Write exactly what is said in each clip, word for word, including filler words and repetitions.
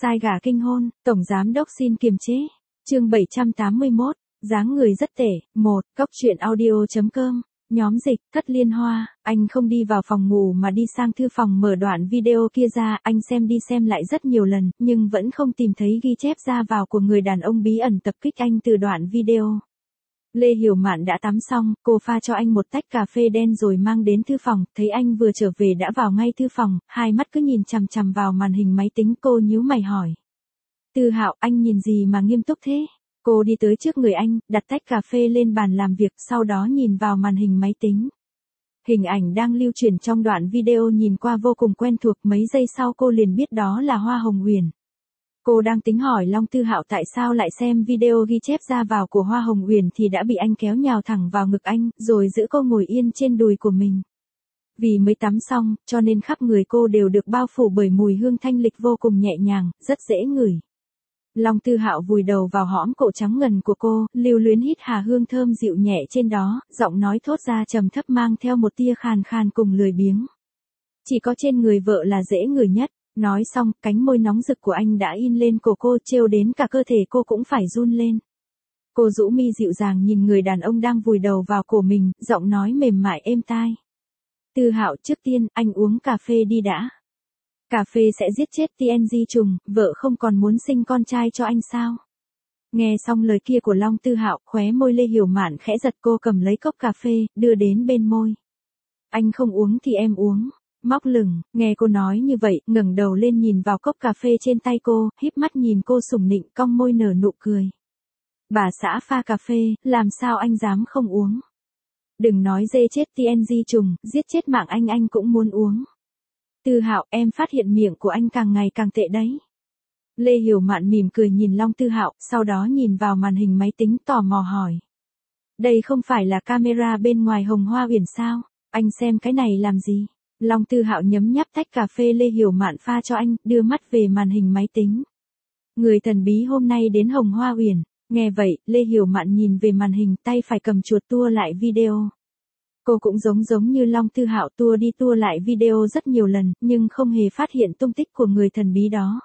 Sai gà kinh hôn, tổng giám đốc xin kiềm chế. Chương bảy trăm tám mươi mốt, dáng người rất tệ. Một, Cốc truyện audio chấm com. Nhóm dịch, Thất Liên Hoa, anh không đi vào phòng ngủ mà đi sang thư phòng mở đoạn video kia ra, anh xem đi xem lại rất nhiều lần, nhưng vẫn không tìm thấy ghi chép ra vào của người đàn ông bí ẩn tập kích anh từ đoạn video. Lê Hiểu Mạn đã tắm xong, cô pha cho anh một tách cà phê đen rồi mang đến thư phòng, thấy anh vừa trở về đã vào ngay thư phòng, hai mắt cứ nhìn chằm chằm vào màn hình máy tính, cô nhíu mày hỏi. Tư Hạo, anh nhìn gì mà nghiêm túc thế? Cô đi tới trước người anh, đặt tách cà phê lên bàn làm việc, sau đó nhìn vào màn hình máy tính. Hình ảnh đang lưu truyền trong đoạn video nhìn qua vô cùng quen thuộc, mấy giây sau cô liền biết đó là Hoa Hồng Huyền. Cô đang tính hỏi Long Tư Hạo tại sao lại xem video ghi chép ra vào của Hoa Hồng Huyền thì đã bị anh kéo nhào thẳng vào ngực anh, rồi giữ cô ngồi yên trên đùi của mình. Vì mới tắm xong, cho nên khắp người cô đều được bao phủ bởi mùi hương thanh lịch vô cùng nhẹ nhàng, rất dễ ngửi. Long Tư Hạo vùi đầu vào hõm cổ trắng ngần của cô, lưu luyến hít hà hương thơm dịu nhẹ trên đó, giọng nói thốt ra trầm thấp mang theo một tia khàn khàn cùng lười biếng. Chỉ có trên người vợ là dễ ngửi nhất. Nói xong, cánh môi nóng rực của anh đã in lên cổ cô, trêu đến cả cơ thể cô cũng phải run lên. Cô rũ mi dịu dàng nhìn người đàn ông đang vùi đầu vào cổ mình, giọng nói mềm mại êm tai. Tư Hạo, trước tiên, anh uống cà phê đi đã. Cà phê sẽ giết chết tê en giê trùng, vợ không còn muốn sinh con trai cho anh sao? Nghe xong lời kia của Long Tư Hạo, khóe môi Lê Hiểu Mạn khẽ giật, cô cầm lấy cốc cà phê, đưa đến bên môi. Anh không uống thì em uống. Móc lửng, nghe cô nói như vậy, ngẩng đầu lên nhìn vào cốc cà phê trên tay cô, híp mắt nhìn cô sủng nịnh, cong môi nở nụ cười. Bà xã pha cà phê, làm sao anh dám không uống? Đừng nói dê chết tê en giê trùng, giết chết mạng anh anh cũng muốn uống. Tư Hạo, em phát hiện miệng của anh càng ngày càng tệ đấy. Lê Hiểu Mạn mỉm cười nhìn Long Tư Hạo, sau đó nhìn vào màn hình máy tính tò mò hỏi. Đây không phải là camera bên ngoài Hồng Hoa Uyển sao? Anh xem cái này làm gì? Long Tư Hạo nhấm nháp tách cà phê Lê Hiểu Mạn pha cho anh, đưa mắt về màn hình máy tính. Người thần bí hôm nay đến Hồng Hoa Uyển. Nghe vậy, Lê Hiểu Mạn nhìn về màn hình, tay phải cầm chuột tua lại video. Cô cũng giống giống như Long Tư Hạo, tua đi tua lại video rất nhiều lần, nhưng không hề phát hiện tung tích của người thần bí đó.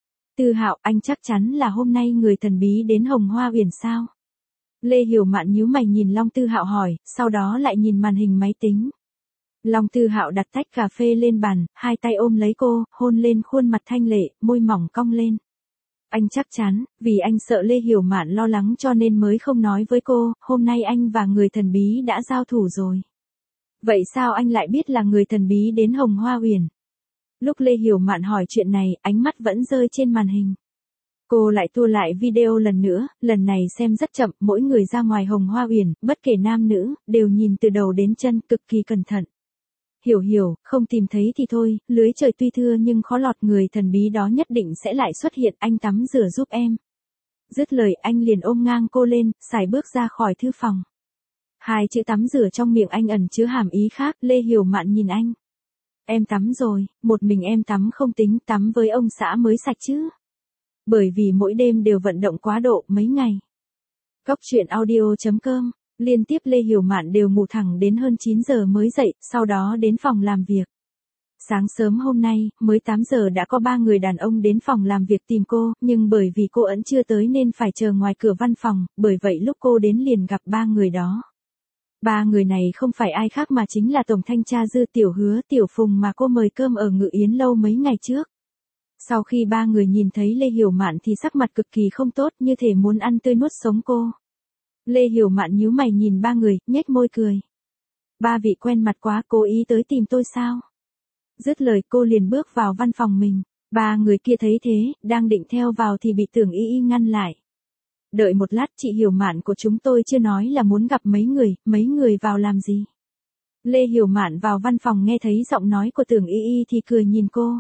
Tư Hạo, anh chắc chắn là hôm nay người thần bí đến Hồng Hoa Uyển sao? Lê Hiểu Mạn nhíu mày nhìn Long Tư Hạo hỏi, sau đó lại nhìn màn hình máy tính. Long Tư Hạo đặt tách cà phê lên bàn, hai tay ôm lấy cô, hôn lên khuôn mặt thanh lệ, môi mỏng cong lên. Anh chắc chắn, vì anh sợ Lê Hiểu Mạn lo lắng cho nên mới không nói với cô, hôm nay anh và người thần bí đã giao thủ rồi. Vậy sao anh lại biết là người thần bí đến Hồng Hoa Uyển? Lúc Lê Hiểu Mạn hỏi chuyện này, ánh mắt vẫn rơi trên màn hình. Cô lại tua lại video lần nữa, lần này xem rất chậm, mỗi người ra ngoài Hồng Hoa Uyển, bất kể nam nữ, đều nhìn từ đầu đến chân, cực kỳ cẩn thận. Hiểu hiểu, không tìm thấy thì thôi, lưới trời tuy thưa nhưng khó lọt, người thần bí đó nhất định sẽ lại xuất hiện, anh tắm rửa giúp em. Dứt lời anh liền ôm ngang cô lên, sải bước ra khỏi thư phòng. Hai chữ tắm rửa trong miệng anh ẩn chứa hàm ý khác, Lê Hiểu Mạn nhìn anh. Em tắm rồi, một mình em tắm không tính, tắm với ông xã mới sạch chứ. Bởi vì mỗi đêm đều vận động quá độ, mấy ngày. Cốc truyện audio chấm com. Liên tiếp Lê Hiểu Mạn đều ngủ thẳng đến hơn chín giờ mới dậy, sau đó đến phòng làm việc. Sáng sớm hôm nay, mới tám giờ đã có ba người đàn ông đến phòng làm việc tìm cô, nhưng bởi vì cô ẩn chưa tới nên phải chờ ngoài cửa văn phòng, bởi vậy lúc cô đến liền gặp ba người đó. Ba người này không phải ai khác mà chính là Tổng Thanh tra Dư, Tiểu Hứa, Tiểu Phùng mà cô mời cơm ở Ngự Yến Lâu mấy ngày trước. Sau khi ba người nhìn thấy Lê Hiểu Mạn thì sắc mặt cực kỳ không tốt, như thể muốn ăn tươi nuốt sống cô. Lê Hiểu Mạn nhíu mày nhìn ba người, nhếch môi cười. Ba vị quen mặt quá, cố ý tới tìm tôi sao? Dứt lời cô liền bước vào văn phòng mình. Ba người kia thấy thế, đang định theo vào thì bị Tưởng Y Y ngăn lại. Đợi một lát, chị Hiểu Mạn của chúng tôi chưa nói là muốn gặp mấy người, mấy người vào làm gì? Lê Hiểu Mạn vào văn phòng nghe thấy giọng nói của Tưởng Y Y thì cười nhìn cô.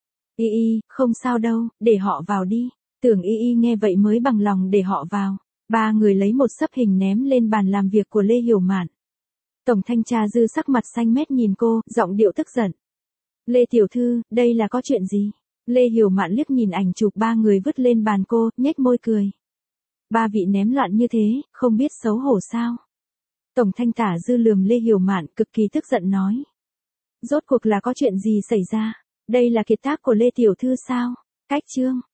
Y Y, không sao đâu, để họ vào đi. Tưởng Y Y nghe vậy mới bằng lòng để họ vào. Ba người lấy một xấp hình ném lên bàn làm việc của Lê Hiểu Mạn. Tổng Thanh tra Dư sắc mặt xanh mét nhìn cô, giọng điệu tức giận. Lê tiểu thư, đây là có chuyện gì? Lê Hiểu Mạn liếc nhìn ảnh chụp ba người vứt lên bàn cô, nhếch môi cười. Ba vị ném loạn như thế, không biết xấu hổ sao? Tổng Thanh tả Dư lườm Lê Hiểu Mạn, cực kỳ tức giận nói. Rốt cuộc là có chuyện gì xảy ra? Đây là kiệt tác của Lê tiểu thư sao? Cách chương.